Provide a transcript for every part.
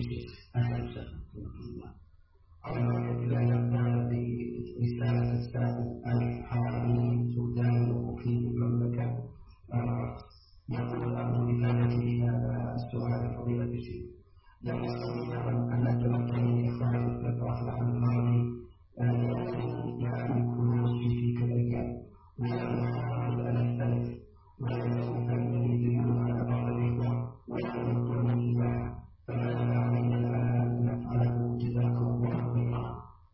الشيخ أهلا وسهلا حياكم الله. أولا هذه رسالة السائل الحالي سودان ومقيم المملكة يقول أرجو إفادتي هذا السؤال فضيلة الشيخ. لم أستطيع أن أتمكن من إخراج الفترة عن الماضي يملك نفسي في كذلك ولم أحاول أن أختلف ولم أكن يريد على بعض الإخوة ويقولون إياه فماذا علينا أن نفعله جزاكم الله خيرا.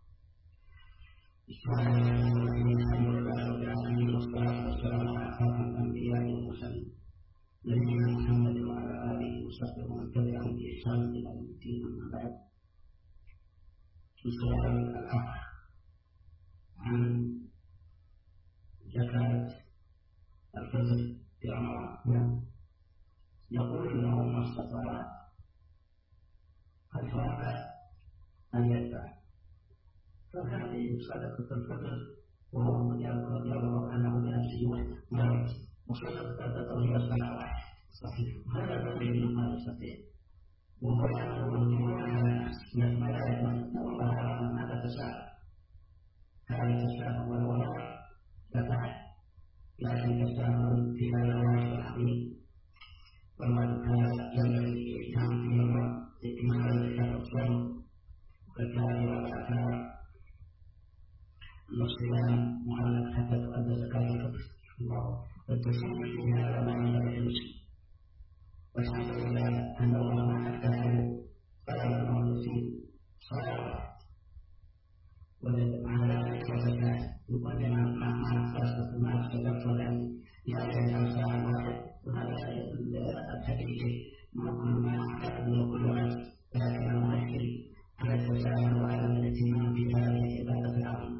والصلاة والسلام على خاتم الأنبياء والمرسلين نبينا محمد وعلى آله وصحبه ومن تبعهم بإحسان إلى يوم الدين. أما بعد، سؤال الأخ عن زكاة الفطر في رمضان. يقول إنه ما استطاع الفرق أن يدفع، فهذه صدقة الفطر وهو يرى أنه بنفسه وحده وصدقة الفطر هي صلاة صحيح. هذا دليل ما يستطيع وهو يقول لما لا يتمنى والله ماذا تساءل هذا تساءل والوراء تفعل، لكن تساءل في هذا الوقت العظيم ومن هذا ينبغي الإتيان فيما إكمال زكاة الصوم والزكاة والعفاف والصيام معلق حتى تؤدى زكاة الفطر والتصوم في هذا ما ينبغي المسلم. والحمد لله أن الله ما حكاه فلا المولدين صلوات وعلى ذلك الزكاة يقدم مع خاصة مع الصدق له يعني الأوساع واحد. وهذا الحديث وكل ما يحتاج وكل عز لكن المؤثر على التساهل وعلى الاهتمام بهذه العبادة العظيمة.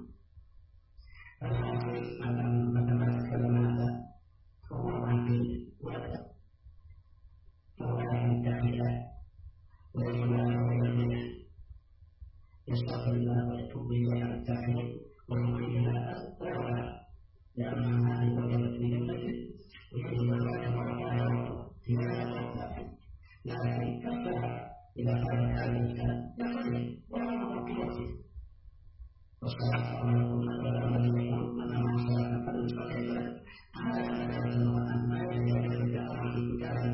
مثل ما تكلم هذا فهو عن دين وأدب فهو عن التحية والإيمان والإيمان يستغفر الله ويتوب إليه على التحية ويقيم الطاعة لأنها هذه وجبت من المسجد ويجب أن يكون في هذا التحية. لكن كفر إذا كان هذا الإنسان يقضي ولا يقضي والصلاة عليكم الذي يقول أنا ما صلاة فليصلي هذا يجب أن يجب في كتابه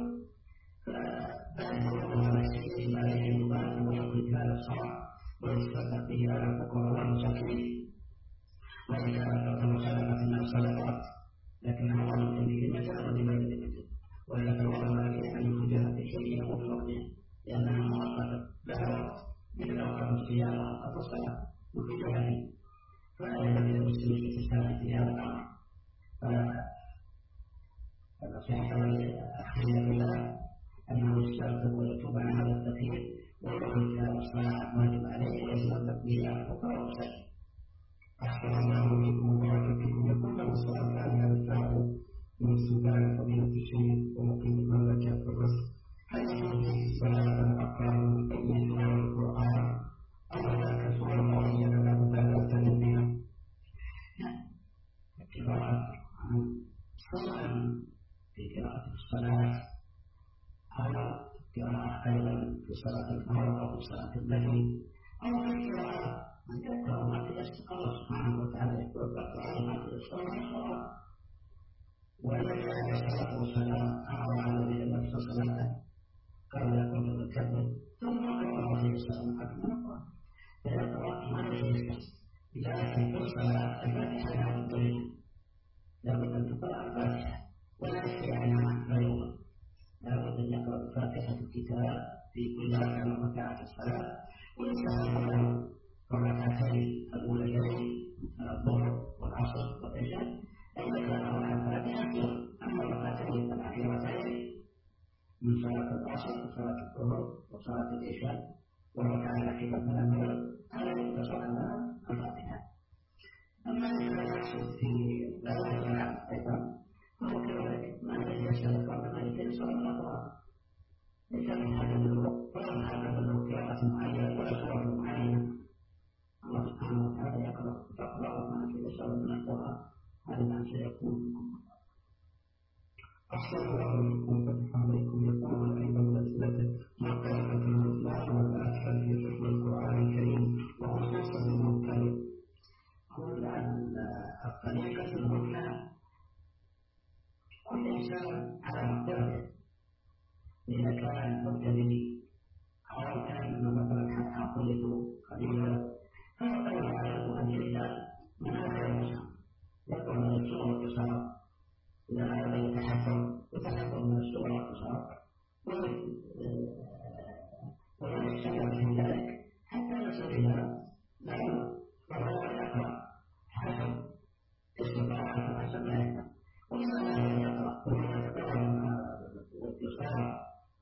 فبعد الله يستجيب عليه المبارك ويقضي هذا الصلاة ويصدق به على الفقراء والمساكين وإذا كان صدقة من الصدقات لكنها ظنت به المجال ولمن المجال ولا توقع أن يخرجها في شيء يقول وقته لأنها مؤقتة لها وقت مثل أوقات الصيام وأوقات الصلاة وفي ذلك فلا ينبغي للمسلم الاستسلام في هذا الأمر. فنصيحة أخيرا بالله أنه يستغفر ويتوب عن هذا التقييد ويقول هذا الصلاة واجب عليه ويجب التقدير على الفقراء والمساكين. أحسن الله إليكم وبارك فيكم وكل الصلاة على هذا الشعب من السودان فضيلة الشيخ ومقيم المملكة في الرزق حيث يجري صلاة الأقرار من سورة القرآن أولا كسورة معينة لا مبالغة بها قراءة سواء في قراءة الصلاة أو قراءة أيضا في صلاة الفرض أو في صلاة الليل أو في قراءة من يقرأ ما تيسر الله سبحانه وتعالى يقول بقرأ ما تيسر الله والذي عليه الصلاة والسلام أمر على النبي نفس صلاته قال يكون متكبر ثم قال عليه السلام أكبر فيقرأ ما تيسر لكن في الصلاة الفاتحة لا تطيق لابد أن تقرأ الفاتحة ولا يستطيع عنها غيرها. لابد أن يقرأ فاتحة الكتاب في كل ركعة من ركعات الصلاة ويستحب له الركعتين الأوليين الظهر والعصر والعشاء أن يقرأ مع الفاتحة. أما الركعتين الأخيرتين من صلاة العصر وصلاة الظهر وصلاة العشاء والركعة الأخيرة من المغرب هذا يقتصر على الفاتحة. أما إذا يحصل في غير الصلاة أيضا فهو كذلك ما الذي يسأل قبل ما يتيسر من القرآن ليس من هذا الوقت ولا من هذا الوقت قراءة معينة ولا سورة معينة. الله سبحانه وتعالى يقرأ ما تيسر من القرآن هذا ما سيكون. أحسن الله عليكم فتح عليكم يقول أيضا الأسئلة ما كانت المبتدئين أو كان مثلا عقلته قليلا فقد يعلم أن الإنسان من هذا المسلم يكون من الصور والتصرف إذا أراد يتحكم من الصور والتصرف ويستمر في ذلك حتى يصل إلى له وهو يقرأ حسب استطاعته حسب ذلك وإذا لا يقرأ ولا يتكلم والتصرف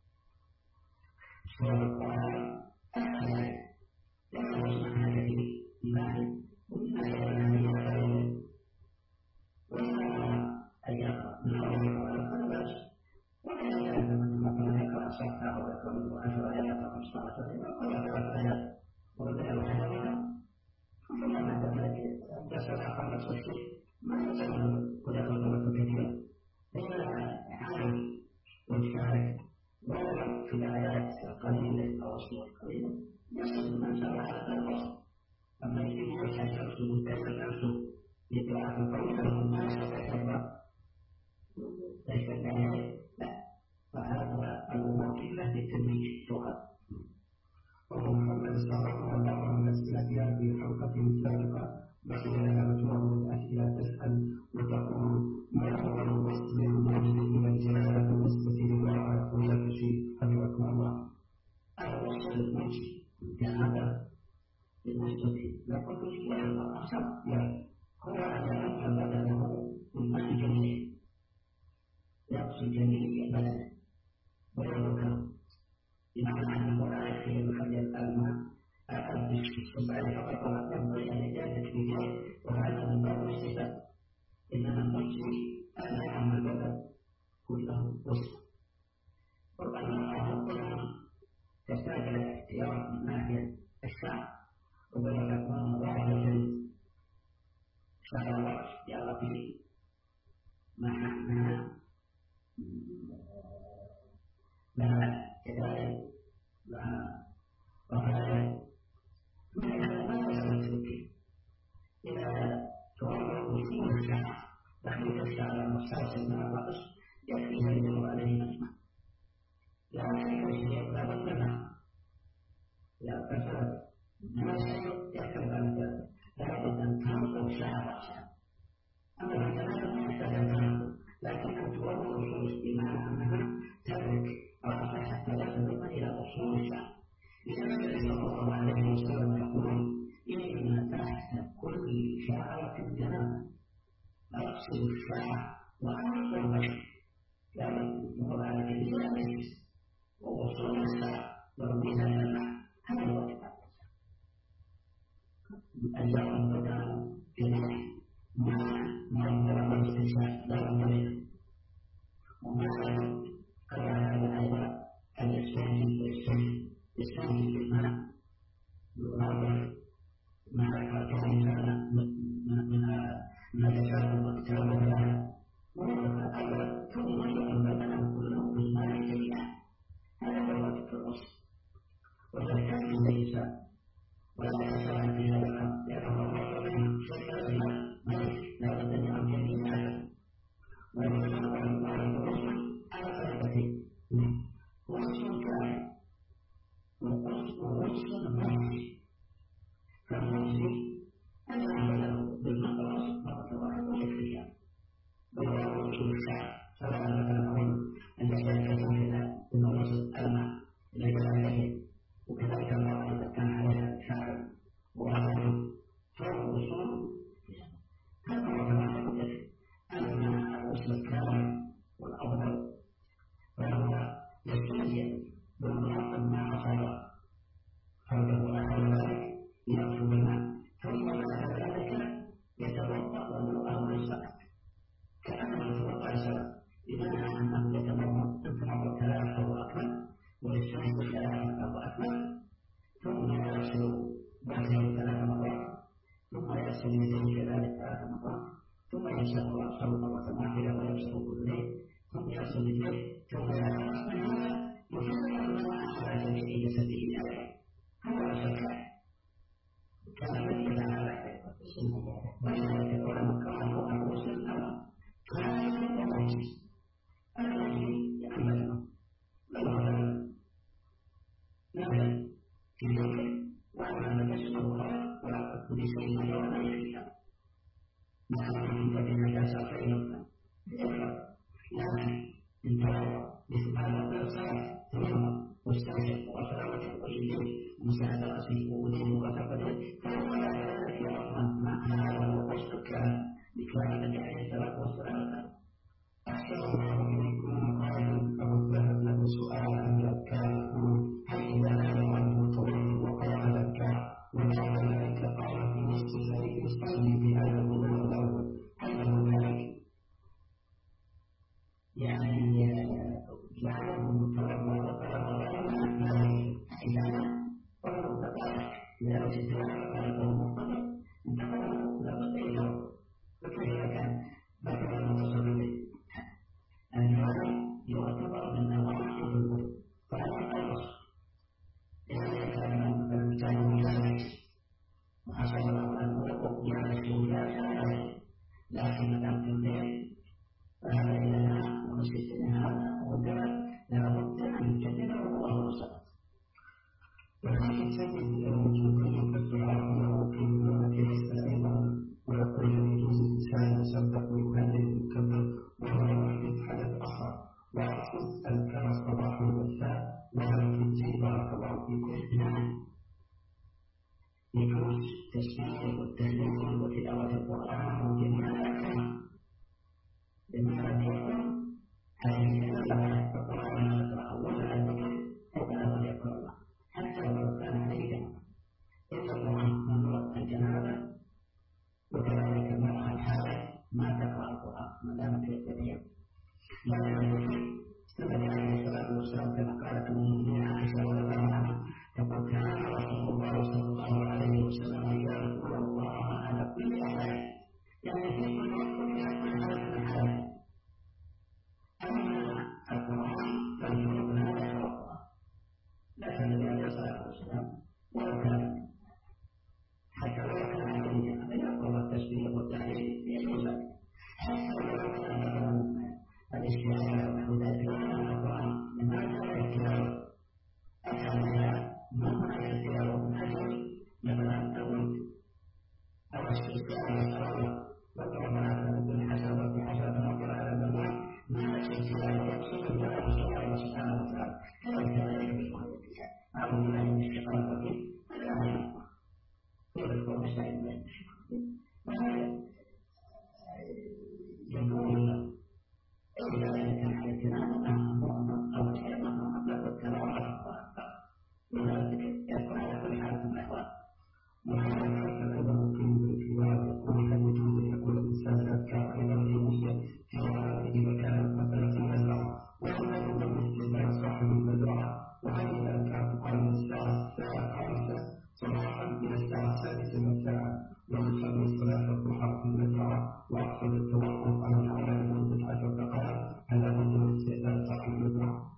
صور القرآن أحسن لأنه يسمع هذا في إيمانه ومما يعلم يعلم وإذا أن يقرأ من أول القرآن فلا بأس وإذا كان من مثلا يقرأ صفحة أو يقرأ 10 آيات أو 15 آيات أو يقرأ آيات وبدأ حيوانا فلا بعد ذلك يسأل أقل الصفر ما يسأل ويقرأ كثيرا لأن عالم ويشارك ولا في الآيات القليلة أو الصور القليلة يصل من شاء على الوصف أما يجب أن يحصل كسر نفسه لقراءة القرآن ما يستطيع ليس كذلك لا فهذا الأمور كلها للتدريج فقط ومحمد صلى الله عليه وسلم في حلقة سابقة بقي مجموعة من الأسئلة تسأل وتقول ما هو الوصف الموجود من الجلالة بالنسبة للمرأة ولا شيء حفظكم الله الوصف الموجود كهذا بالنسبة لكل شيء والمرأة هو أن بدنه من ماء جميل يقصد جميل بدنه ويذكر بمعنى أنه لا يكفي يخلي الماء أقل في الصبع فقط ينبغي أن يجازك بذلك وهذا من باب الاستفادة إنما المجزي أن يعمل البدن كله وسط والمرأة كلها تحتاج إلى اختيار من ناحية الشعر وبين تكون واحدة شهوات يرى فيه معناها لا كذلك لا وهذا ما يسمى إذا توقف وصول الشعر تخليط الشعر المستعصي من الرأس يكفي أن يدور عليه نسمة لا شيء لا بد منه لا فساد ما شيء يحتمل أن لا بد أن تنظر الشعر رأسا أما الكلام ما يحتاج أن تنظر لكن أن توقف وصول بمعنى أنها تدرك رأسها حتى لا تنظر إلى أصول الشعر لذلك صلى الله عليه وسلم يقول إن تحت كل شعرة جنابة أغسل الشعر وأعرف البشر لابد يقول على الإنسان ووصول الشعر ورميها إلى الماء هذا هو الكتاب أن يكون بدأ جناح ما يمر الاستنشاق لا يمر وما قال هذا أيضا أن يستنشق بالماء يغادر ما كان من التجارب والتجارب وهذا أيضا ثم يؤمن بدنه كله بالماء جميعا هذا هو الوقت في الأصل وذلك ليس ولا يسأل في هذا الأمر لأنه الله منه شيء لا بد من أمر جميعا ويسأل عن الله الرسل على ثلاثة وصل كامل ووصل ماشي فالمصري أن يعمله بالمقرص مرة واحدة ويكفيها وهو وصول الشعر سواء مثلا أن يستيقظ كذا أنه يصل الماء إلى جلالته وكذلك المرأة إذا كان عليها شعر وغسل فهو وصول هذا هو كما يقول أن الوصل الكامل والأفضل وهو يستوجب بالمرأة مع صلاة فهو أهل ذلك يغسل الماء ثم بعد ذلك يتوضأ وضوءه للصلاة كأنه يتوضأ للصلاة بمعنى أنه يتوضأ تنفع ثلاثة أو أكمل ويستحق ثلاثة أو أكمل ثم يغسل وجهه 3 مرات ثم يغسل يديه كذلك 3 مرات ثم يمسح رأسه مرة واحدة ويمسح أذنيه ثم يغسل يديه ثم يغسل هذا يفرق الماء على جميع جسده أيضا هذا الشكل كان يجب على وذلك العلماء الرسل الأول كان الموت الذي يعمله لو وأنا نجسها وكل شيء ولا يخيا مثلا عند النجاسة فإنها لكن انتهى بسبحان الله ثم مستمسك وأشرف وإليه مساعدة سيئوده وتقدم فهو لا يعلم مع هذا وقصد كان بكلام النبي عليه الصلاة والسلام أحسن الله إليكم قائلا أو ذهب له سؤالا لو كان هل إذا كان عنه طويل وقال لك وجعل ذلك قال في نصف الليل يصلي بهذا الوضوء الأول هل له ذلك؟ يعني جعله متوضا وقال إذا قالوا ذلك إذا وجدت قلبه مضطرب انتقلوا لبقيه فكيف كان ذكر المتصرفين النظر يعتبر من نواحي الوضوء فلا يقص لذلك كان جالس وحسب الوضوء جالس وجالس لكن لم تنتهي فهذا إذا ومسكتنا هذا وقال لا بد أن يجدد الله وصلت ولكن تجد الوجود يكفر عنه كلمة ليس أيضا ويقول يجوز الإنسان يصدق ويكلم ويكبر وهو يحدث حدث آخر ويحدث أذكر الصباح والمساء ولكن زي بارك الله فيكم نعم يجوز تسبيح والتهليل وتلاوة القرآن وجميع الأحكام لماذا يقول هذه الكلمة القرآن يقرأ ولا يذكر ولا يقرأ الله حتى لو كان عليه يتبع من الجنابة وكذلك المرأة الحائض ما تقرأ القرآن ما دامت يستطيع لكن استدل عليه الصلاة والسلام كما قالت المؤمنين عائشة رضي الله عنها يقول كان رسول الله صلى الله عليه وسلم يذكر الله على كل حال يعني في كل وقت يكون على كل حال أما القرآن فالجنوب هذا يتوقع لكن النبي عليه الصلاة والسلام ولو كان حتى لو كان عليه يقرأ التسبيح والتحليل يجوز حتى لو كان مثلا الاجتهاد ونحو ذلك وكان القرآن لماذا لا يتلاوى أفعلها مما يتلاوى من أجل مثلا أو استثناء الصلاة وكما ابن حسن وابن حسن وقال على المنام ما التلاوة يقصد الله سبحانه وتعالى كذلك بالمعروفية أعوذ بالله من الشيطان الرجيم فلا يذكر مستعين من الشيطان يقول إذا كان حدثنا أو كلمة قبل التلاوة ولذلك يقول على كل حال من الأحوال وهذا أيضا ممكن في وهل يجوز أن يكون الإنسان أذكار أيضا يوميا إذا كانت مثلا في المزرعة وهل يكون الاستثناء صاحب المزرعة وهل الأذكار تقام من الساعة 5 صباحا إلى الساعة 6 مساء ويصلي صلاة الضحى في المزرعة ويحصل التوقف عن العمل لمدة 10 دقائق هل هذا من استئذان صاحب المزرعة؟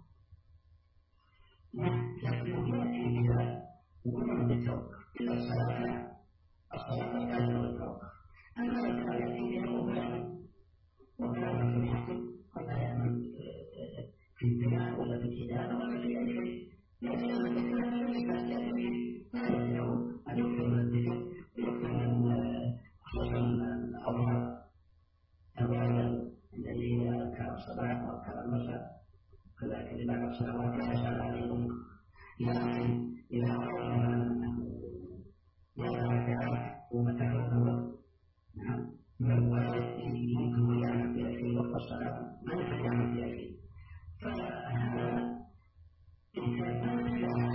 نعم لكن يأتي بها وكل بالتوقف إلا الصلاة لا بالتوقف أما إذا يأتي بها وكان في الحق ولا يأمن في البناء ولا في الكتابة ولا في أي شيء لكن الذكر ليس يأتي لا يمنع أن يكثر من الذكر ويكثر من خصوصا الأظهر أولا الذي أذكر الصباح وأذكر المساء كذلك لبعض الصلوات لا يسأل عليهم لكن إذا أردنا أنه لا يتعرف ومتى الوقت نعم بل يمكن يعمل في شيء وقت الصلاة ما يمكن يعمل في شيء فهذا إن كان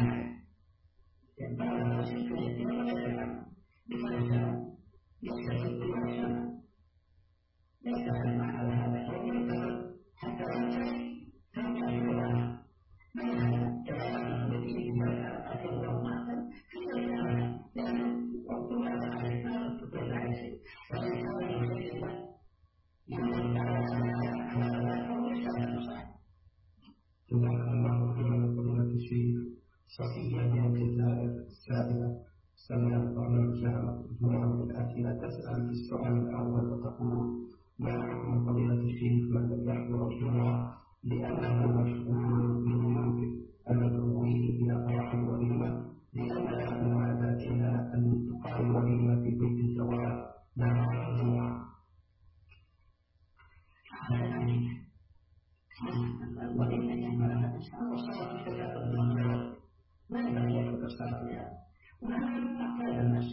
ينبغي أن يصل في الدين ولا يعمل بفضل يستجيب بالوحشة ليس على هذا الشيء حتى ينتهي فينتهي الله ما يعلم كما الذي أكل ومعنا في الإسلام لأنه وقتنا على الإسلام تطلع على شيء فإن كان يجب يمكن على ذلك ويشتغل صحيح. جزاك الله خيرا فضيلة الشيخ. صفية من الجزائر السابقة سمعت برنامج مجموعة من الأسئلة تسأل في السؤال الأول وتقول: ما حكم فضيلة الشيخ من لم يحضر الجمعة لأنه مشغول بالمنزل المدعوين إلى فرح الوليمة لأن والصلاة بها وهذا كان الناس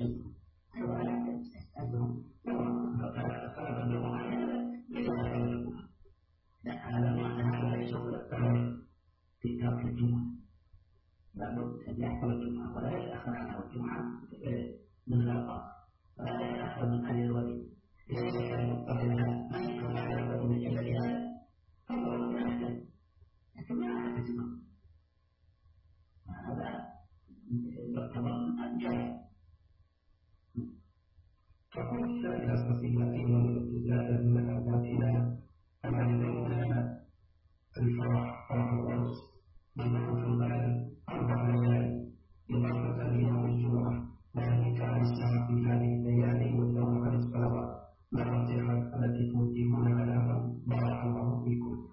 أنهم فرض المعاينة لا هذا معنى هذا ليس هو القرار في ترك الجمعة لابد أن يحفظ الجمعة ولا يتأخر عنها الجمعة من الأوقات ولا يتأخر من أهل الولي إذا كان مضطرا ما يكون على الولي من أجل هذا فهو يحتاج لكن ما أحد هذا يعتبر الجهل. فقلت لا نستطيع أيضا الابتداء من أوقاتنا أم علينا الفرح فرح العرس بما في البلد 4 ليال إضافة ليوم الجمعة وذلك عن السهر في هذه الليالي والنوم عن الصلوات مع الصحة التي توجبون لها بارك الله فيكم.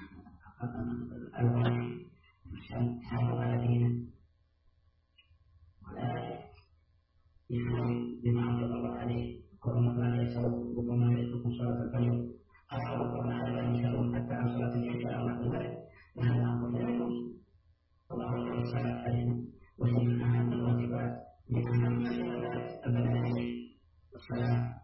الوحي هذا الذين ولا يحاول بما أنزل الله عليه ربما يسوء ربما يترك صلاة الفجر أو ربما لا يسوء حتى عن صلاة العشاء أو نحو ذلك وهذا أمر لا يجوز. الله عليه الصلاة علينا وهي من أهم الواجبات من أهم العبادات البدنية والصلاة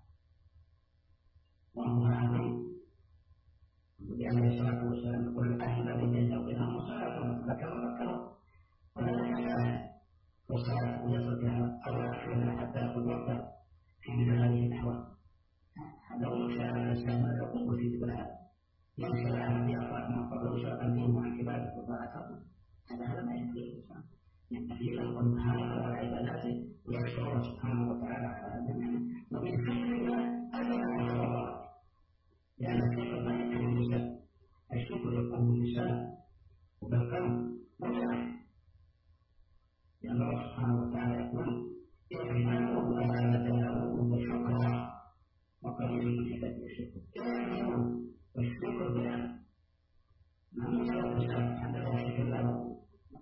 وأمر عظيم لأن الصلاة والسلام يقول الأهل الذين يوقظهم الصلاة ذكروا ولا يحسن والصلاة يتركها أو يحسنها حتى يأخذ وقته في مثل هذه الأحوال. لو شاء الإنسان أن يقوم في مثلها ينشأ عنها بأفعال ما قبل شرعا دينه عن عبادة وطاعته هذا ما ينبغي الإنسان ينبغي له النهار على عباداته ويشكر الله سبحانه وتعالى على هذا النعمة ومن خير أجر الله لأن الشكر ما يكون اللسان الشكر يكون اللسان وبالقلب والجوارح لأن الله سبحانه وتعالى يقول إعملوا أمانة وشكرا وقليل من عباده الشكر إعملوا والشكر بالله ما يسوى الإنسان حتى لا يشكر له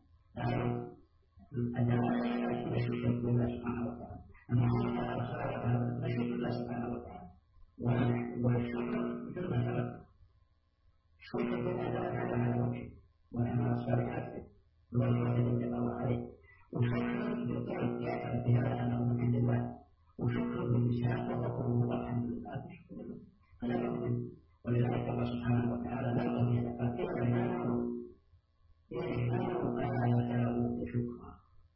أن يشكر بالله سبحانه وتعالى أما هو تعالى صلاة يشكر الله سبحانه وتعالى والشكر مثل ما سبق شكر بالأداء على هذا الوجه والأعمال الصالحات والواجب الذي الله عليه وشكر بالقول يعترف بهذا أنه من عند الله وشكر باللسان وقوله والحمد لله وشكر له فلا يؤمن ولذلك الله سبحانه وتعالى لا يؤمن إعملوا آياته شكرا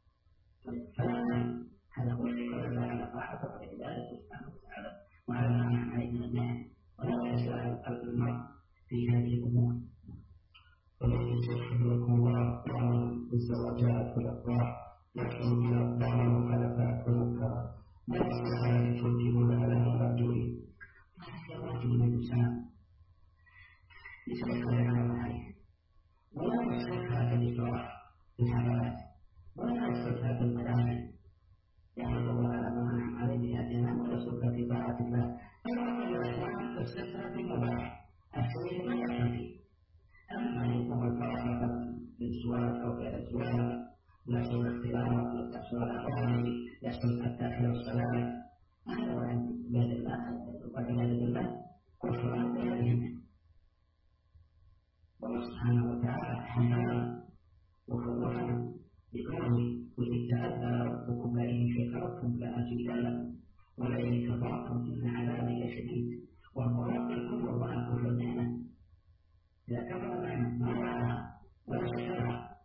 فلا هذا هو الشكر لله على طاعته وعبادته سبحانه وتعالى وعلى ما أنعم عليه من النعم ولا يسأل المرء في هذه الأمور. رحمكم الله وعن الزواجات والأفراح يحصل من أقدام المخالفات والمنكرات ما السبب توجبون على المرجوين؟ يرجو من الإنسان يتذكر على عليه ولا يصرفها بالإفراح بالحملات ولا يصرفها بالمداخل يحمد الله على ما أنعم عليه بهذه ويصرفها في طاعة الله أو يصرفها بالمباح الشيء ما يحصل فيه أما يكون الفرح مثلا بالزواج أو غير الزواج يحصل الاختلاط يحصل الأقوال يحصل التأخير الصلاة هذا هو عباد الله وعبادة الله كفر بهذه والله سبحانه وتعالى حمانا وخوفنا بقوله وإذ تأذى ربكم لئن شكرتم لأزيدنكم ولئن كفرتم إن عذابي لشديد والمراد بالكفر مع كفر النعمة إذا كفر النعمة ما معها ولا شكرها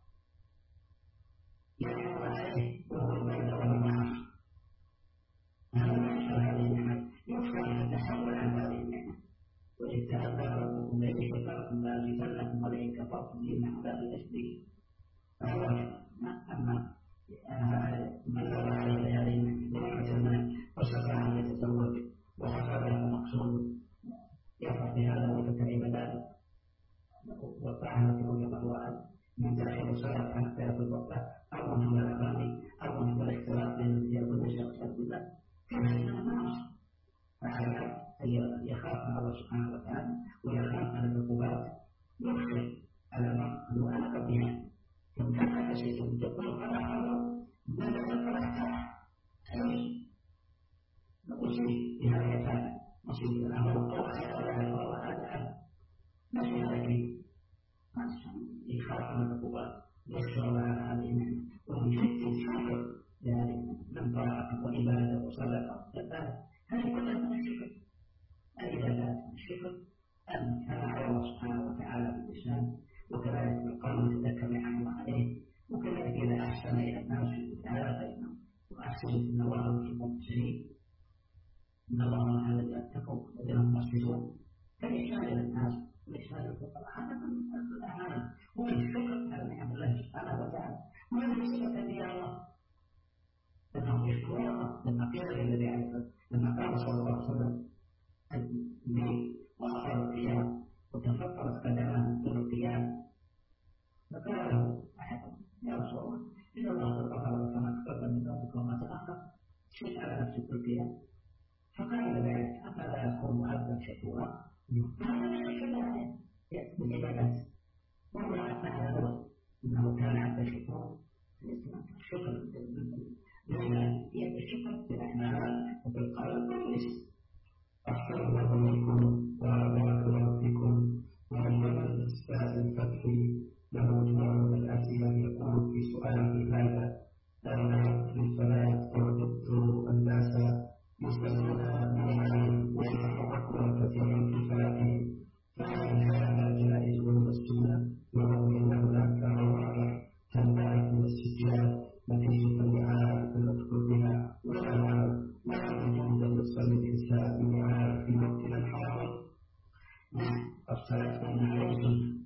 يحكم عليه وهو البعد والمعاصي هذا ما يشعر هذه النعمة يكفر أن تحول عن هذه النعمة وإذ تأذى ربكم لئن شكرتم لأزيدنكم ولئن كفرتم إن عذابي لشديد فهو أما من نظر عليه هذه النعمة المال وسعى أن يتزوج وحصل له مقصود يفرح بهذا ويتكلم ذلك والطعام يقول الله من داخل الصلاة حتى يأخذ وقته أو من الأغاني أو من الاختلاط من يقول الشخص بالله كما أن المعاصي فهذا يخاف من الله سبحانه وتعالى ويخاف من العقوبات يخشى على المرء أحسن إلى الناس بالدعوة بينهم وأحسن إن الله يحب المحسنين إن الله هذا الذين اتقوا والذين هم محسنون فالإحسان إلى الناس والإحسان إلى الفقراء هذا من الأعمال ومن الشكر على نعم الله سبحانه وتعالى ومن صفة أنبياء الله أنهم يشكرون الله لما قيل الذي عليه لما قال صلى الله عليه وسلم النبي وأخر القيامة وتفكرت قدمه طول القيامة فقال له أحدهم يا رسول الله إن الله قد غفر كما تقدم من ذنبك وما تأخر شئت على نفسك القيامة فقال ذلك أفلا يكون عبدا شكورا هذا من الكلام من العبادات وهو أثناء هذا إنه كان عبدا شكورا الشكر الشكر بالأعمال وبالقلب واللسان أحسن الله إليكم وبارك الله فيكم وأيضا الأستاذ الفتحي له مجموعة من الأسئلة يقول في سؤاله هذا أن في الصلاة وجدت الناس يصلون معا ويتحركون كثيرا في صلاتهم فهل هذا جائز من السنة ورغم أن هناك مواضع تنبعث من السجاد نتيجة الإعادة المدخول بها ما يجوز أن يصلي الإنسان معا في وقتنا الحاضر؟ الصلاة بين عليه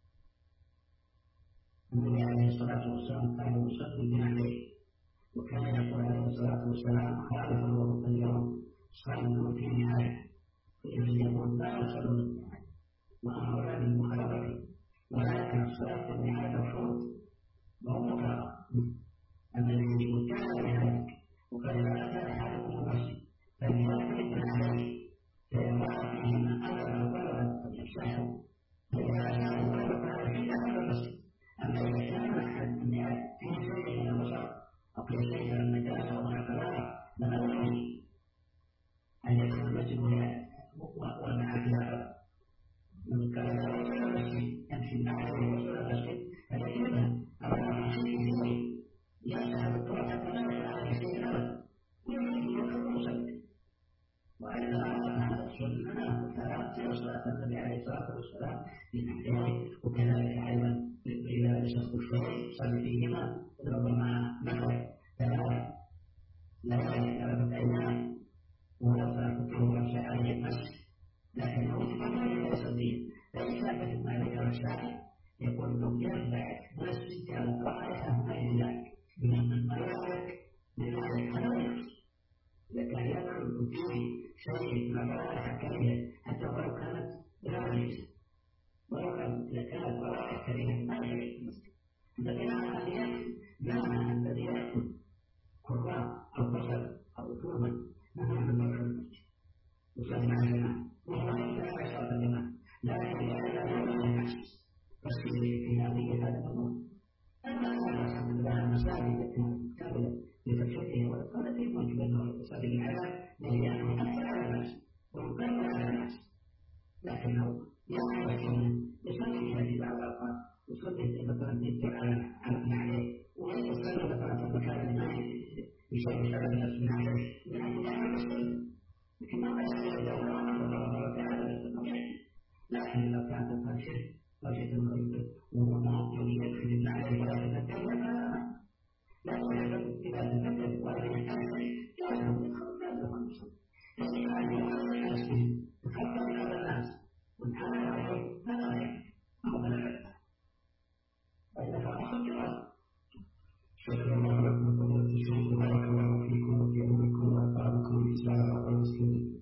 النبي عليه الصلاة والسلام كان يصلي بنحره وكان يقول عليه الصلاة والسلام خالف الوضوء اليوم صلوا في نهاية فإذا يقول لا يصلون النهاية وأمر بالمخالفة ولكن الصلاة في النهاية مفروض وهو مكره الذي يقول كان بذلك وقد لا أتى أحدكم المسجد فليأكل النهاية فيضع فيه من أمر ولدا فليمسحه فإذا كان ولد فهذا في داخل المسجد أما إذا كان أحد النهاية في شيء من البشر أو في شيء من النجاسة أو من الكلام لما ينبغي أن يكون المسجد والمحل فيها من كان يوصل المسجد يمشي معه ويوصل المسجد فلكن أمام شيء يسحب التراب حتى لا يشعر عليه شيء أبدا ويوصل المسجد وأيضا هذا السنة وكانت صلاة النبي عليه الصلاة والسلام في محله وكذلك أيضا إذا لشخص الشيء صلي فيهما ربما نفر ثلاثة أيام وفاته ومشى عليه المسجد لكنه يفضل يصلي فإن ثبت ما ذكر الشارع يقول له ينبعث مسجد الرائحة من ذلك من الملائكة من الحلويات إذا كان يدخل فيه شيء من الرائحة كريهة حتى ولو كانت لا رئيسة ولو كانت رائحة كريهة ما يعيش المسجد الذي الذي يأكل قرآن أو بشر أو ثوما نحن من مرة المسجد وصلنا علينا وهو لا يشعر لنا لا يعلم الناس فالسيد في هذه هذا الأمر أما أن المساجد التي كاملة لتكشفه والقادة يمكن أنه المساجد الحياة لأنه أكثر على الناس ويقل على الناس لكنه يعلم يصلي في هذه بعض الأوقات يصلي مثلا على عليه ويصلي مثلا في مكان ما يشوف سبب نفسه عليه